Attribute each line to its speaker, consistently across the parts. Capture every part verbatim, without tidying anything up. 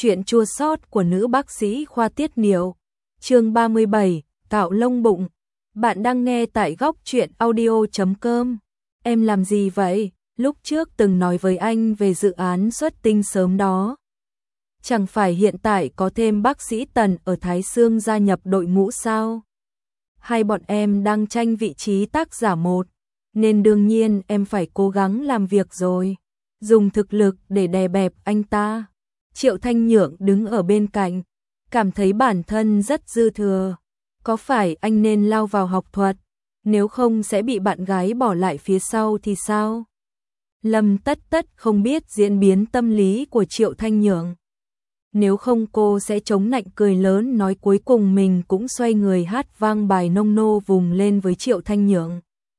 Speaker 1: Chuyện chua xót của nữ bác sĩ khoa tiết niệu. Chương ba mươi bảy, cạo lông bụng. Bạn đang nghe tại góc truyện audio chấm com. Em làm gì vậy? Lúc trước từng nói với anh về dự án xuất tinh sớm đó. Chẳng phải hiện tại có thêm bác sĩ Tần ở Thái Xương gia nhập đội ngũ sao? Hay bọn em đang tranh vị trí tác giả một, nên đương nhiên em phải cố gắng làm việc rồi. Dùng thực lực để đè bẹp anh ta. Triệu Thanh Nhượng đứng ở bên cạnh, cảm thấy bản thân rất dư thừa. Có phải anh nên lao vào học thuật, nếu không sẽ bị bạn gái bỏ lại phía sau thì sao? Lâm Tất Tất không biết diễn biến tâm lý của Triệu Thanh Nhượng. Nếu không cô sẽ chống nạnh cười lớn nói cuối cùng mình cũng xoay người hát vang bài nông nô vùng lên với Triệu Thanh Nhượng.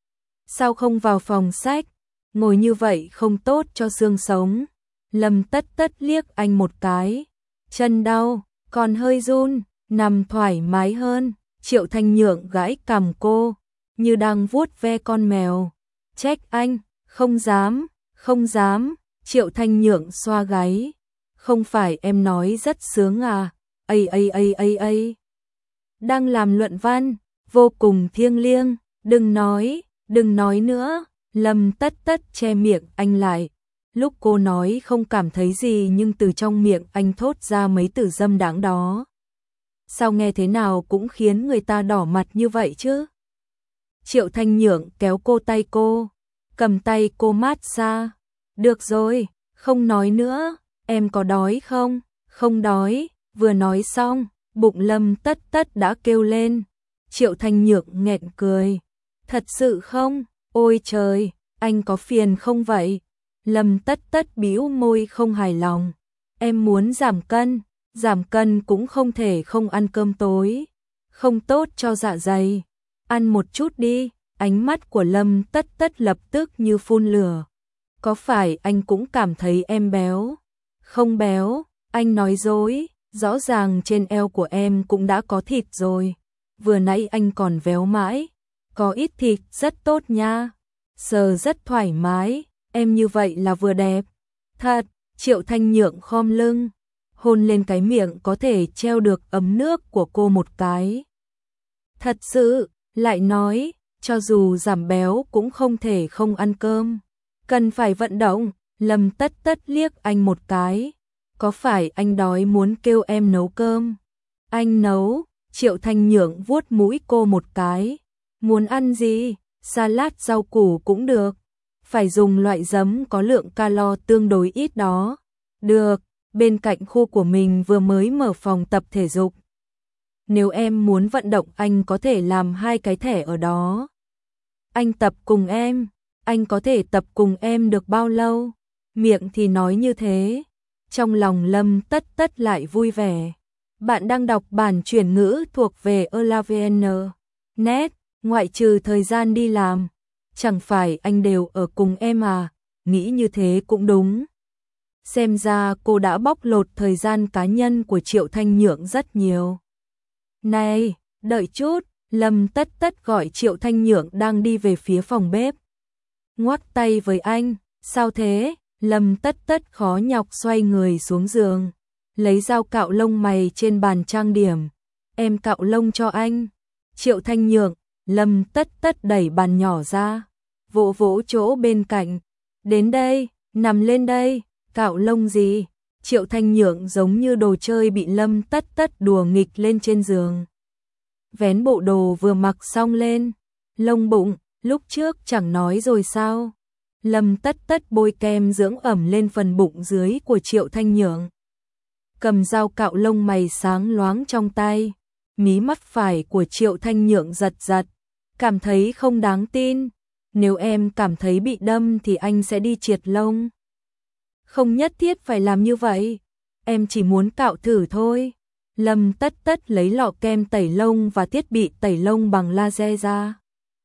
Speaker 1: Sao không vào phòng sách, ngồi như vậy không tốt cho xương sống. Lâm Tất Tất liếc anh một cái, chân đau, còn hơi run, nằm thoải mái hơn. Triệu Thanh Nhượng gãi cằm cô, như đang vuốt ve con mèo. Trách anh, không dám, không dám. Triệu Thanh Nhượng xoa gáy, không phải em nói rất sướng à? Ây ây ây ây ây. Đang làm luận văn, vô cùng thiêng liêng, đừng nói, đừng nói nữa. Lâm Tất Tất che miệng anh lại. Lúc cô nói không cảm thấy gì nhưng từ trong miệng anh thốt ra mấy từ dâm đãng đó. Sao nghe thế nào cũng khiến người ta đỏ mặt như vậy chứ? Triệu Thanh Nhượng kéo cô tay cô, cầm tay cô mát xa. Được rồi, không nói nữa, em có đói không? Không đói. Vừa nói xong, bụng Lâm Tất Tất đã kêu lên. Triệu Thanh Nhượng nghẹn cười. Thật sự không? Ôi trời, anh có phiền không vậy? Lâm Tất Tất bĩu môi không hài lòng. Em muốn giảm cân, giảm cân cũng không thể không ăn cơm tối, không tốt cho dạ dày. Ăn một chút đi. Ánh mắt của Lâm Tất Tất lập tức như phun lửa. Có phải anh cũng cảm thấy em béo? Không béo, anh nói dối, rõ ràng trên eo của em cũng đã có thịt rồi. Vừa nãy anh còn véo mãi, có ít thịt rất tốt nha. Sờ rất thoải mái. Em như vậy là vừa đẹp. Thật. Triệu Thanh Nhượng khom lưng, hôn lên cái miệng có thể treo được ấm nước của cô một cái. Thật sự, lại nói, cho dù giảm béo cũng không thể không ăn cơm. Cần phải vận động. Lâm Tất Tất liếc anh một cái. Có phải anh đói muốn kêu em nấu cơm? Anh nấu. Triệu Thanh Nhượng vuốt mũi cô một cái. Muốn ăn gì? Salad rau củ cũng được. Phải dùng loại giấm có lượng calo tương đối ít đó. Được, bên cạnh khu của mình vừa mới mở phòng tập thể dục. Nếu em muốn vận động anh có thể làm hai cái thẻ ở đó. Anh tập cùng em, anh có thể tập cùng em được bao lâu? Miệng thì nói như thế, trong lòng Lâm Tất Tất lại vui vẻ. Bạn đang đọc bản chuyển ngữ thuộc về Elavn net, ngoại trừ thời gian đi làm. Chẳng phải anh đều ở cùng em à? Nghĩ như thế cũng đúng. Xem ra cô đã bóc lột thời gian cá nhân của Triệu Thanh Nhượng rất nhiều. Này, đợi chút. Lâm Tất Tất gọi Triệu Thanh Nhượng đang đi về phía phòng bếp. Ngoắc tay với anh. Sao thế? Lâm Tất Tất khó nhọc xoay người xuống giường, lấy dao cạo lông mày trên bàn trang điểm. Em cạo lông cho anh. Triệu Thanh Nhượng. Lâm Tất Tất đẩy bàn nhỏ ra, vỗ vỗ chỗ bên cạnh. Đến đây, nằm lên đây. Cạo lông gì? Triệu Thanh Nhượng giống như đồ chơi bị Lâm Tất Tất đùa nghịch lên trên giường. Vén bộ đồ vừa mặc xong lên. Lông bụng, lúc trước chẳng nói rồi sao? Lâm Tất Tất bôi kem dưỡng ẩm lên phần bụng dưới của Triệu Thanh Nhượng. Cầm dao cạo lông mày sáng loáng trong tay. Mí mắt phải của Triệu Thanh Nhượng giật giật, cảm thấy không đáng tin. Nếu em cảm thấy bị đâm thì anh sẽ đi triệt lông. Không nhất thiết phải làm như vậy, em chỉ muốn cạo thử thôi. Lâm Tất Tất lấy lọ kem tẩy lông và thiết bị tẩy lông bằng laser ra.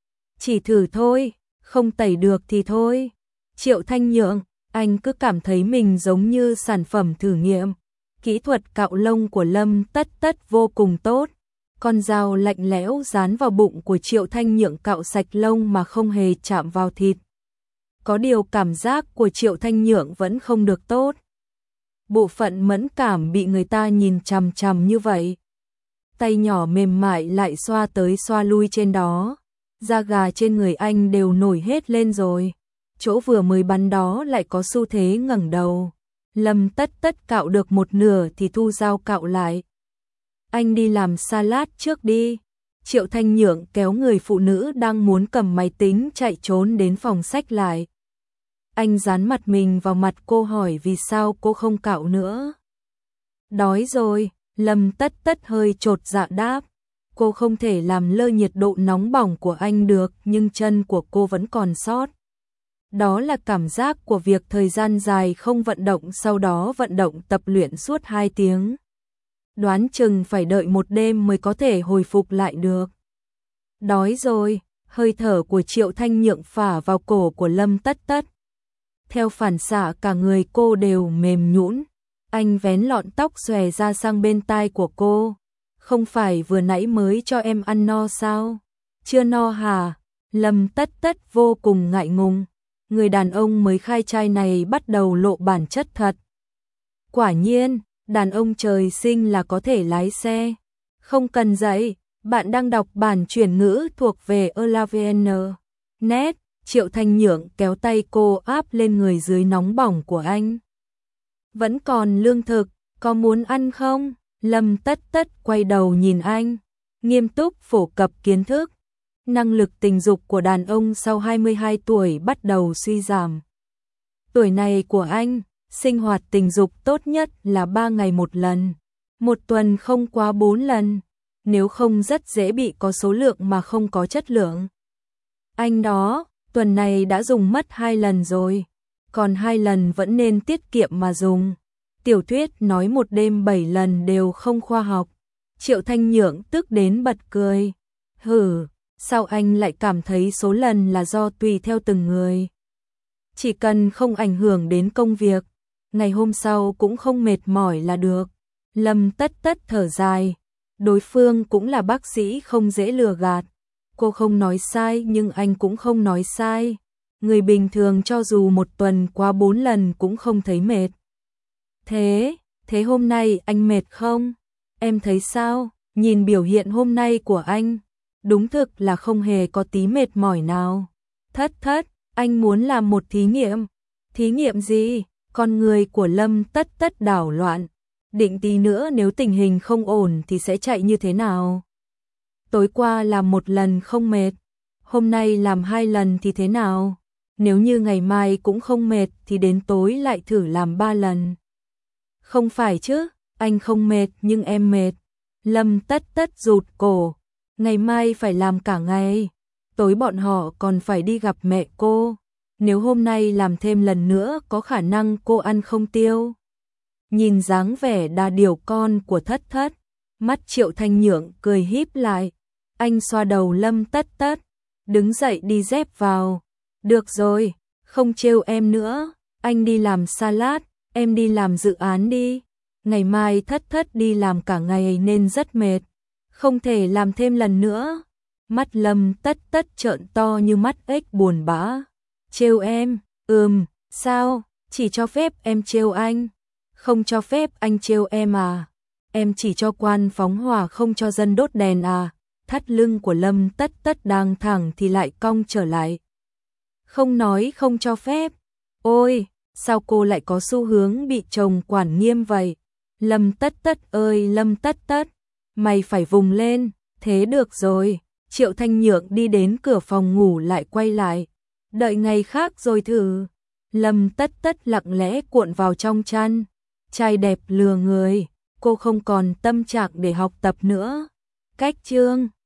Speaker 1: Chỉ thử thôi, không tẩy được thì thôi. Triệu Thanh Nhượng, anh cứ cảm thấy mình giống như sản phẩm thử nghiệm. Kỹ thuật cạo lông của Lâm Tất Tất vô cùng tốt. Con dao lạnh lẽo dán vào bụng của Triệu Thanh Nhượng cạo sạch lông mà không hề chạm vào thịt. Có điều cảm giác của Triệu Thanh Nhượng vẫn không được tốt. bộ phận mẫn cảm bị người ta nhìn chằm chằm như vậy. Tay nhỏ mềm mại lại xoa tới xoa lui trên đó, da gà trên người anh đều nổi hết lên rồi. Chỗ vừa mới bắn đó lại có xu thế ngẩng đầu. Lâm Tất Tất cạo được một nửa thì thu dao cạo lại. Anh đi làm salad trước đi. Triệu Thanh Nhượng kéo người phụ nữ đang muốn cầm máy tính chạy trốn đến phòng sách lại. Anh dán mặt mình vào mặt cô hỏi vì sao cô không cạo nữa. Đói rồi, Lâm Tất Tất hơi chột dạ đáp. Cô không thể làm lơ nhiệt độ nóng bỏng của anh được, nhưng chân của cô vẫn còn sót. Đó là cảm giác của việc thời gian dài không vận động, sau đó vận động tập luyện suốt hai tiếng. Đoán chừng phải đợi một đêm mới có thể hồi phục lại được. Đói rồi, hơi thở của Triệu Thanh Nhượng phả vào cổ của Lâm Tất Tất. Theo phản xạ cả người cô đều mềm nhũn. Anh vén lọn tóc xòe ra sang bên tai của cô. Không phải vừa nãy mới cho em ăn no sao? Chưa no hả? Lâm Tất Tất vô cùng ngại ngùng. Người đàn ông mới khai trai này bắt đầu lộ bản chất thật. Quả nhiên, đàn ông trời sinh là có thể lái xe. Không cần dạy, bạn đang đọc bản chuyển ngữ thuộc về Elavn. Net, Triệu Thanh Nhượng kéo tay cô áp lên người dưới nóng bỏng của anh. Vẫn còn lương thực, có muốn ăn không? Lâm Tất Tất quay đầu nhìn anh, nghiêm túc phổ cập kiến thức. Năng lực tình dục của đàn ông sau hai mươi hai tuổi bắt đầu suy giảm. Tuổi này của anh, sinh hoạt tình dục tốt nhất là ba ngày một lần, một tuần không quá bốn lần, nếu không rất dễ bị có số lượng mà không có chất lượng. Anh đó, tuần này đã dùng mất hai lần rồi, còn hai lần vẫn nên tiết kiệm mà dùng. Tiểu thuyết nói một đêm bảy lần đều không khoa học. Triệu Thanh Nhượng tức đến bật cười. Hử, sao anh lại cảm thấy số lần là do tùy theo từng người? Chỉ cần không ảnh hưởng đến công việc, ngày hôm sau cũng không mệt mỏi là được. Lâm Tất Tất thở dài. Đối phương cũng là bác sĩ không dễ lừa gạt. Cô không nói sai nhưng anh cũng không nói sai. Người bình thường cho dù một tuần qua bốn lần cũng không thấy mệt. Thế, thế hôm nay anh mệt không? Em thấy sao? Nhìn biểu hiện hôm nay của anh, đúng thực là không hề có tí mệt mỏi nào. Thất thất, anh muốn làm một thí nghiệm. Thí nghiệm gì? Con người của Lâm Tất Tất đảo loạn. Định tí nữa nếu tình hình không ổn thì sẽ chạy như thế nào? Tối qua làm một lần không mệt, hôm nay làm hai lần thì thế nào? Nếu như ngày mai cũng không mệt thì đến tối lại thử làm ba lần. Không phải chứ, anh không mệt nhưng em mệt. Lâm Tất Tất rụt cổ, ngày mai phải làm cả ngày, tối bọn họ còn phải đi gặp mẹ cô. Nếu hôm nay làm thêm lần nữa có khả năng cô ăn không tiêu. Nhìn dáng vẻ đà điểu con của Thất Thất, mắt Triệu Thanh Nhượng cười híp lại. Anh xoa đầu Lâm Tất Tất, đứng dậy đi dép vào. Được rồi, không trêu em nữa, anh đi làm salad, em đi làm dự án đi. Ngày mai Thất Thất đi làm cả ngày nên rất mệt, không thể làm thêm lần nữa. Mắt Lâm Tất Tất trợn to như mắt ếch buồn bã. Trêu em? Ừm, sao? Chỉ cho phép em trêu anh, không cho phép anh trêu em à? Em chỉ cho quan phóng hỏa không cho dân đốt đèn à? Thắt lưng của Lâm Tất Tất đang thẳng thì lại cong trở lại. Không nói không cho phép. Ôi, sao cô lại có xu hướng bị chồng quản nghiêm vậy? Lâm Tất Tất ơi Lâm Tất Tất, mày phải vùng lên. Thế được rồi. Triệu Thanh Nhượng đi đến cửa phòng ngủ lại quay lại. Đợi ngày khác rồi thử. Lâm Tất Tất lặng lẽ cuộn vào trong chăn. Trai đẹp lừa người, cô không còn tâm trạng để học tập nữa. Cách chương